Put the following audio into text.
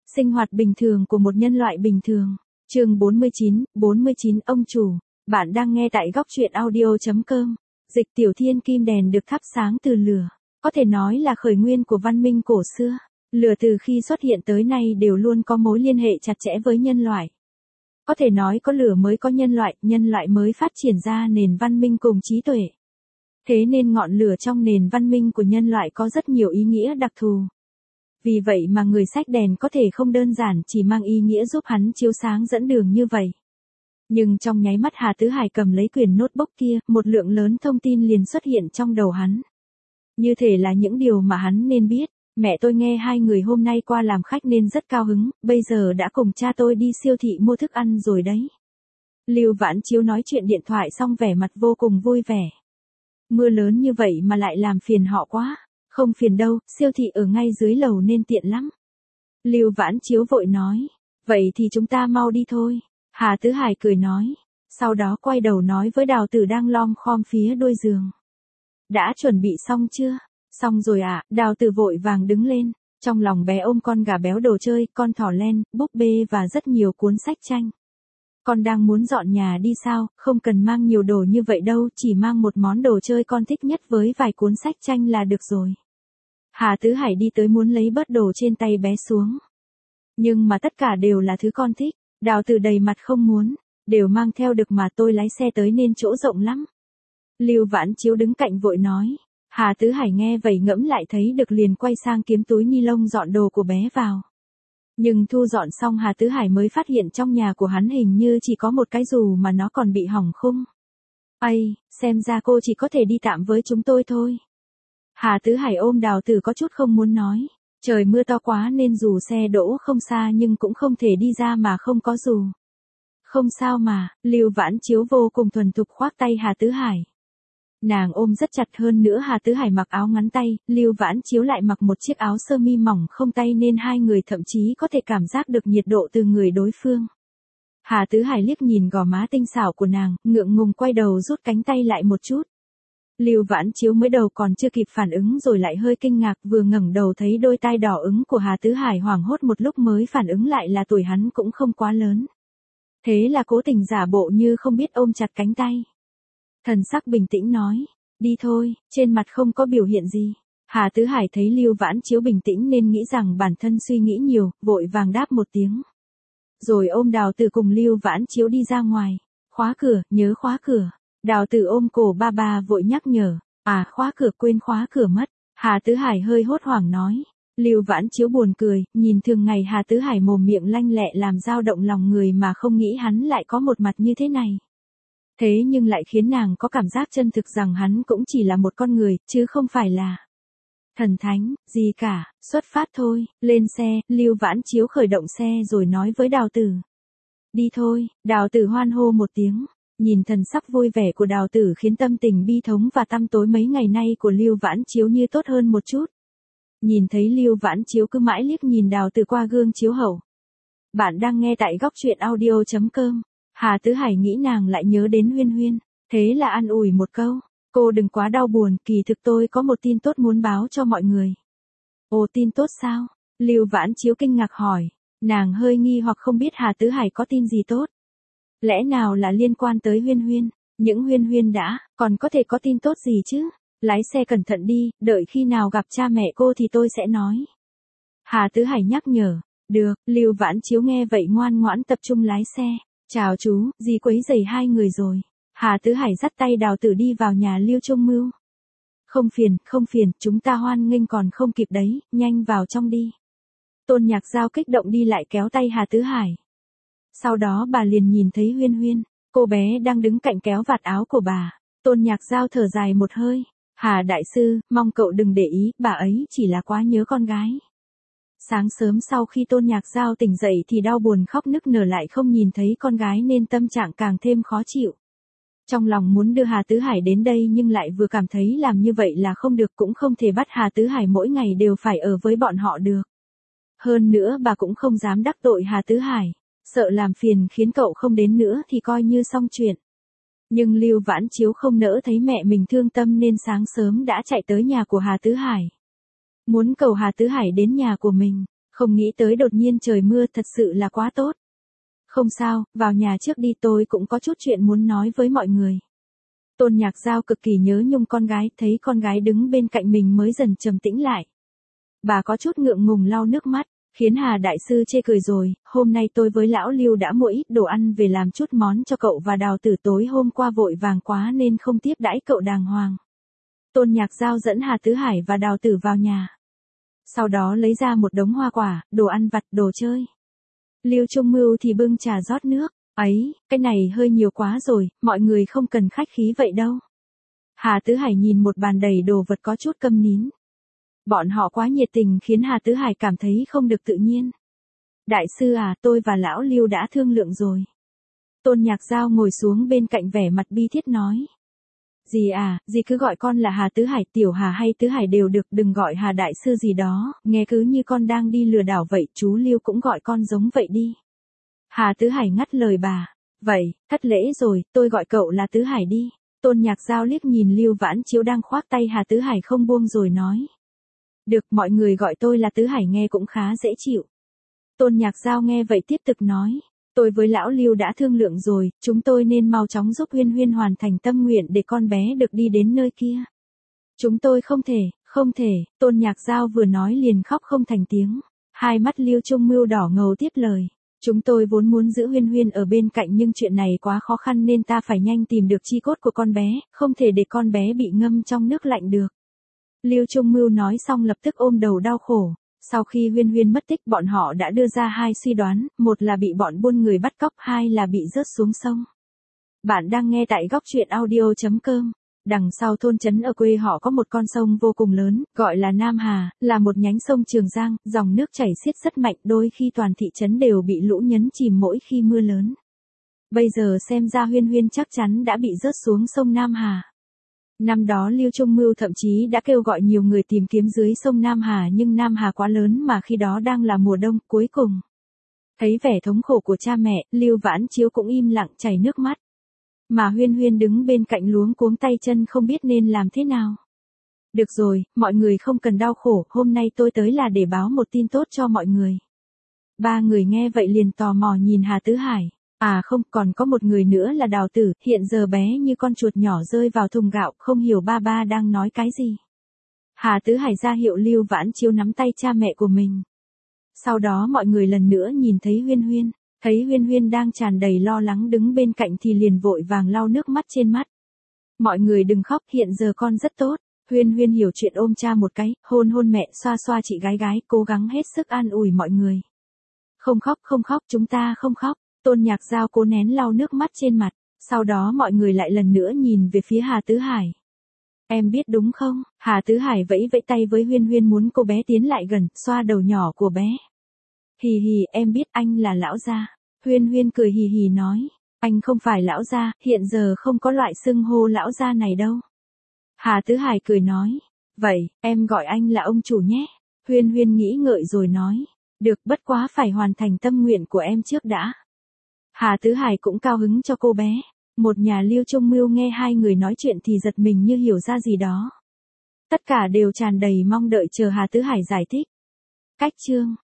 Sinh hoạt bình thường của một nhân loại bình thường. Chương 49, ông chủ. Bạn đang nghe tại góc truyện audio.com. Dịch Tiểu Thiên Kim đèn được thắp sáng từ lửa. Có thể nói là khởi nguyên của văn minh cổ xưa. Lửa từ khi xuất hiện tới nay đều luôn có mối liên hệ chặt chẽ với nhân loại. Có thể nói có lửa mới có nhân loại mới phát triển ra nền văn minh cùng trí tuệ. Thế nên ngọn lửa trong nền văn minh của nhân loại có rất nhiều ý nghĩa đặc thù. Vì vậy mà người xách đèn có thể không đơn giản chỉ mang ý nghĩa giúp hắn chiếu sáng dẫn đường như vậy. Nhưng trong nháy mắt Hà Tứ Hải cầm lấy quyển notebook kia, một lượng lớn thông tin liền xuất hiện trong đầu hắn. Như thể là những điều mà hắn nên biết. Mẹ tôi nghe hai người hôm nay qua làm khách nên rất cao hứng, bây giờ đã cùng cha tôi đi siêu thị mua thức ăn rồi đấy. Lưu Vãn Chiếu nói chuyện điện thoại xong vẻ mặt vô cùng vui vẻ. Mưa lớn như vậy mà lại làm phiền họ quá. Không phiền đâu, siêu thị ở ngay dưới lầu nên tiện lắm. Lưu Vãn Chiếu vội nói. Vậy thì chúng ta mau đi thôi. Hà Tứ Hải cười nói. Sau đó quay đầu nói với Đào Tử đang lom khom phía đuôi giường. Đã chuẩn bị xong chưa? Xong rồi ạ. Đào Tử vội vàng đứng lên. Trong lòng bé ôm con gà béo đồ chơi, con thỏ len, búp bê và rất nhiều cuốn sách tranh. Con đang muốn dọn nhà đi sao, không cần mang nhiều đồ như vậy đâu, chỉ mang một món đồ chơi con thích nhất với vài cuốn sách tranh là được rồi. Hà Tứ Hải đi tới muốn lấy bớt đồ trên tay bé xuống. Nhưng mà tất cả đều là thứ con thích. Đào Tử đầy mặt không muốn. Đều mang theo được mà, tôi lái xe tới nên chỗ rộng lắm. Lưu Vãn Chiếu đứng cạnh vội nói. Hà Tứ Hải nghe vậy ngẫm lại thấy được liền quay sang kiếm túi ni lông dọn đồ của bé vào. Nhưng thu dọn xong Hà Tứ Hải mới phát hiện trong nhà của hắn hình như chỉ có một cái dù mà nó còn bị hỏng khung. Ây, xem ra cô chỉ có thể đi tạm với chúng tôi thôi. Hà Tứ Hải ôm Đào Tử có chút không muốn nói. Trời mưa to quá nên dù xe đỗ không xa nhưng cũng không thể đi ra mà không có dù. Không sao mà, Lưu Vãn Chiếu vô cùng thuần thục khoác tay Hà Tứ Hải. Nàng ôm rất chặt, hơn nữa Hà Tứ Hải mặc áo ngắn tay, Lưu Vãn Chiếu lại mặc một chiếc áo sơ mi mỏng không tay nên hai người thậm chí có thể cảm giác được nhiệt độ từ người đối phương. Hà Tứ Hải liếc nhìn gò má tinh xảo của nàng, ngượng ngùng quay đầu rút cánh tay lại một chút. Lưu Vãn Chiếu mới đầu còn chưa kịp phản ứng rồi lại hơi kinh ngạc, vừa ngẩng đầu thấy đôi tai đỏ ứng của Hà Tứ Hải, hoảng hốt một lúc mới phản ứng lại là tuổi hắn cũng không quá lớn. Thế là cố tình giả bộ như không biết ôm chặt cánh tay. Thần sắc bình tĩnh nói, đi thôi, trên mặt không có biểu hiện gì. Hà Tứ Hải thấy Lưu Vãn Chiếu bình tĩnh nên nghĩ rằng bản thân suy nghĩ nhiều, vội vàng đáp một tiếng. Rồi ôm Đào Tử cùng Lưu Vãn Chiếu đi ra ngoài. Khóa cửa, nhớ khóa cửa. Đào Tử ôm cổ ba vội nhắc nhở. À, khóa cửa, quên khóa cửa mất. Hà Tứ Hải hơi hốt hoảng nói. Lưu Vãn Chiếu buồn cười, nhìn thường ngày Hà Tứ Hải mồm miệng lanh lẹ làm dao động lòng người mà không nghĩ hắn lại có một mặt như thế này. Thế nhưng lại khiến nàng có cảm giác chân thực rằng hắn cũng chỉ là một con người, chứ không phải là thần thánh, gì cả. Xuất phát thôi, lên xe, Lưu Vãn Chiếu khởi động xe rồi nói với Đào Tử. Đi thôi. Đào Tử hoan hô một tiếng. Nhìn thần sắc vui vẻ của Đào Tử khiến tâm tình bi thống và tăm tối mấy ngày nay của Lưu Vãn Chiếu như tốt hơn một chút. Nhìn thấy Lưu Vãn Chiếu cứ mãi liếc nhìn Đào Tử qua gương chiếu hậu. Bạn đang nghe tại góc truyện audio.com. Hà Tứ Hải nghĩ nàng lại nhớ đến Huyên Huyên. Thế là an ủi một câu. Cô đừng quá đau buồn, kỳ thực tôi có một tin tốt muốn báo cho mọi người. Ồ, tin tốt sao? Lưu Vãn Chiếu kinh ngạc hỏi. Nàng hơi nghi hoặc không biết Hà Tứ Hải có tin gì tốt. Lẽ nào là liên quan tới Huyên Huyên? Những Huyên Huyên đã, còn có thể có tin tốt gì chứ? Lái xe cẩn thận đi, đợi khi nào gặp cha mẹ cô thì tôi sẽ nói. Hà Tứ Hải nhắc nhở. Được, Lưu Vãn Chiếu nghe vậy ngoan ngoãn tập trung lái xe. Chào chú, dì quấy rầy hai người rồi. Hà Tứ Hải dắt tay Đào Tử đi vào nhà Lưu Trung Mưu. Không phiền, chúng ta hoan nghênh còn không kịp đấy, nhanh vào trong đi. Tôn Nhạc Giao kích động đi lại kéo tay Hà Tứ Hải. Sau đó bà liền nhìn thấy Huyên Huyên, cô bé đang đứng cạnh kéo vạt áo của bà. Tôn Nhạc Giao thở dài một hơi. Hà đại sư, mong cậu đừng để ý, bà ấy chỉ là quá nhớ con gái. Sáng sớm sau khi Tôn Nhạc Giao tỉnh dậy thì đau buồn khóc nức nở, lại không nhìn thấy con gái nên tâm trạng càng thêm khó chịu. Trong lòng muốn đưa Hà Tứ Hải đến đây nhưng lại vừa cảm thấy làm như vậy là không được, cũng không thể bắt Hà Tứ Hải mỗi ngày đều phải ở với bọn họ được. Hơn nữa bà cũng không dám đắc tội Hà Tứ Hải, sợ làm phiền khiến cậu không đến nữa thì coi như xong chuyện. Nhưng Lưu Vãn Chiếu không nỡ thấy mẹ mình thương tâm nên sáng sớm đã chạy tới nhà của Hà Tứ Hải. Muốn cầu Hà Tứ Hải đến nhà của mình. Không nghĩ tới đột nhiên trời mưa thật sự là quá tốt. Không sao, vào nhà trước đi, tôi cũng có chút chuyện muốn nói với mọi người. Tôn Nhạc Giao cực kỳ nhớ nhung con gái, thấy con gái đứng bên cạnh mình mới dần trầm tĩnh lại. Bà có chút ngượng ngùng lau nước mắt, khiến Hà Đại Sư chê cười rồi, hôm nay tôi với lão Lưu đã mua ít đồ ăn về làm chút món cho cậu và Đào Tử, tối hôm qua vội vàng quá nên không tiếp đãi cậu đàng hoàng. Tôn Nhạc Giao dẫn Hà Tứ Hải và Đào Tử vào nhà. Sau đó lấy ra một đống hoa quả, đồ ăn vặt, đồ chơi. Lưu Trung Mưu thì bưng trà rót nước. Ấy, cái này hơi nhiều quá rồi, mọi người không cần khách khí vậy đâu. Hà Tứ Hải nhìn một bàn đầy đồ vật có chút câm nín. Bọn họ quá nhiệt tình khiến Hà Tứ Hải cảm thấy không được tự nhiên. Đại sư à, tôi và lão Lưu đã thương lượng rồi. Tôn Nhạc Giao ngồi xuống bên cạnh vẻ mặt bi thiết nói. Dì à, dì cứ gọi con là Hà Tứ Hải, Tiểu Hà hay Tứ Hải đều được, đừng gọi Hà Đại Sư gì đó, nghe cứ như con đang đi lừa đảo vậy, chú Lưu cũng gọi con giống vậy đi. Hà Tứ Hải ngắt lời bà. Vậy, thất lễ rồi, tôi gọi cậu là Tứ Hải đi. Tôn Nhạc Giao liếc nhìn Lưu Vãn Chiếu đang khoác tay Hà Tứ Hải không buông rồi nói. Được, mọi người gọi tôi là Tứ Hải nghe cũng khá dễ chịu. Tôn Nhạc Giao nghe vậy tiếp tục nói. Tôi với lão Lưu đã thương lượng rồi, chúng tôi nên mau chóng giúp Huyên Huyên hoàn thành tâm nguyện để con bé được đi đến nơi kia. Chúng tôi không thể, Tôn Nhạc Giao vừa nói liền khóc không thành tiếng. Hai mắt Lưu Trung Mưu đỏ ngầu tiếp lời. Chúng tôi vốn muốn giữ Huyên Huyên ở bên cạnh nhưng chuyện này quá khó khăn nên ta phải nhanh tìm được chi cốt của con bé, không thể để con bé bị ngâm trong nước lạnh được. Lưu Trung Mưu nói xong lập tức ôm đầu đau khổ. Sau khi Huyên Huyên mất tích, bọn họ đã đưa ra hai suy đoán, một là bị bọn buôn người bắt cóc, hai là bị rớt xuống sông. Bạn đang nghe tại góc truyện audio.com. Đằng sau thôn trấn ở quê họ có một con sông vô cùng lớn, gọi là Nam Hà, là một nhánh sông Trường Giang, dòng nước chảy xiết rất mạnh, đôi khi toàn thị trấn đều bị lũ nhấn chìm mỗi khi mưa lớn. Bây giờ xem ra Huyên Huyên chắc chắn đã bị rớt xuống sông Nam Hà. Năm đó Lưu Trung Mưu thậm chí đã kêu gọi nhiều người tìm kiếm dưới sông Nam Hà, nhưng Nam Hà quá lớn mà khi đó đang là mùa đông. Cuối cùng, thấy vẻ thống khổ của cha mẹ, Lưu Vãn Chiếu cũng im lặng chảy nước mắt. Mà Huyên Huyên đứng bên cạnh luống cuống tay chân không biết nên làm thế nào. Được rồi, mọi người không cần đau khổ, hôm nay tôi tới là để báo một tin tốt cho mọi người. Ba người nghe vậy liền tò mò nhìn Hà Tứ Hải. À không, còn có một người nữa là Đào Tử, hiện giờ bé như con chuột nhỏ rơi vào thùng gạo, không hiểu ba ba đang nói cái gì. Hà Tứ Hải ra hiệu Lưu Vãn Chiếu nắm tay cha mẹ của mình. Sau đó mọi người lần nữa nhìn thấy Huyên Huyên. Thấy Huyên Huyên đang tràn đầy lo lắng đứng bên cạnh thì liền vội vàng lau nước mắt trên mắt. Mọi người đừng khóc, hiện giờ con rất tốt. Huyên Huyên hiểu chuyện ôm cha một cái, hôn hôn mẹ, xoa xoa chị gái, cố gắng hết sức an ủi mọi người. Không khóc, chúng ta không khóc. Tôn Nhạc Giao cố nén lau nước mắt trên mặt. Sau đó mọi người lại lần nữa nhìn về phía Hà Tứ Hải. Em biết đúng không? Hà Tứ Hải vẫy vẫy tay với Huyên Huyên muốn cô bé tiến lại gần, xoa đầu nhỏ của bé. Hì hì, em biết anh là lão gia. Huyên Huyên cười hì hì nói. Anh không phải lão gia, hiện giờ không có loại xưng hô lão gia này đâu. Hà Tứ Hải cười nói. Vậy, em gọi anh là ông chủ nhé. Huyên Huyên nghĩ ngợi rồi nói. Được, bất quá phải hoàn thành tâm nguyện của em trước đã. Hà Tứ Hải cũng cao hứng cho cô bé. Một nhà Lưu Trung Mưu nghe hai người nói chuyện thì giật mình như hiểu ra gì đó. Tất cả đều tràn đầy mong đợi chờ Hà Tứ Hải giải thích. Cách chương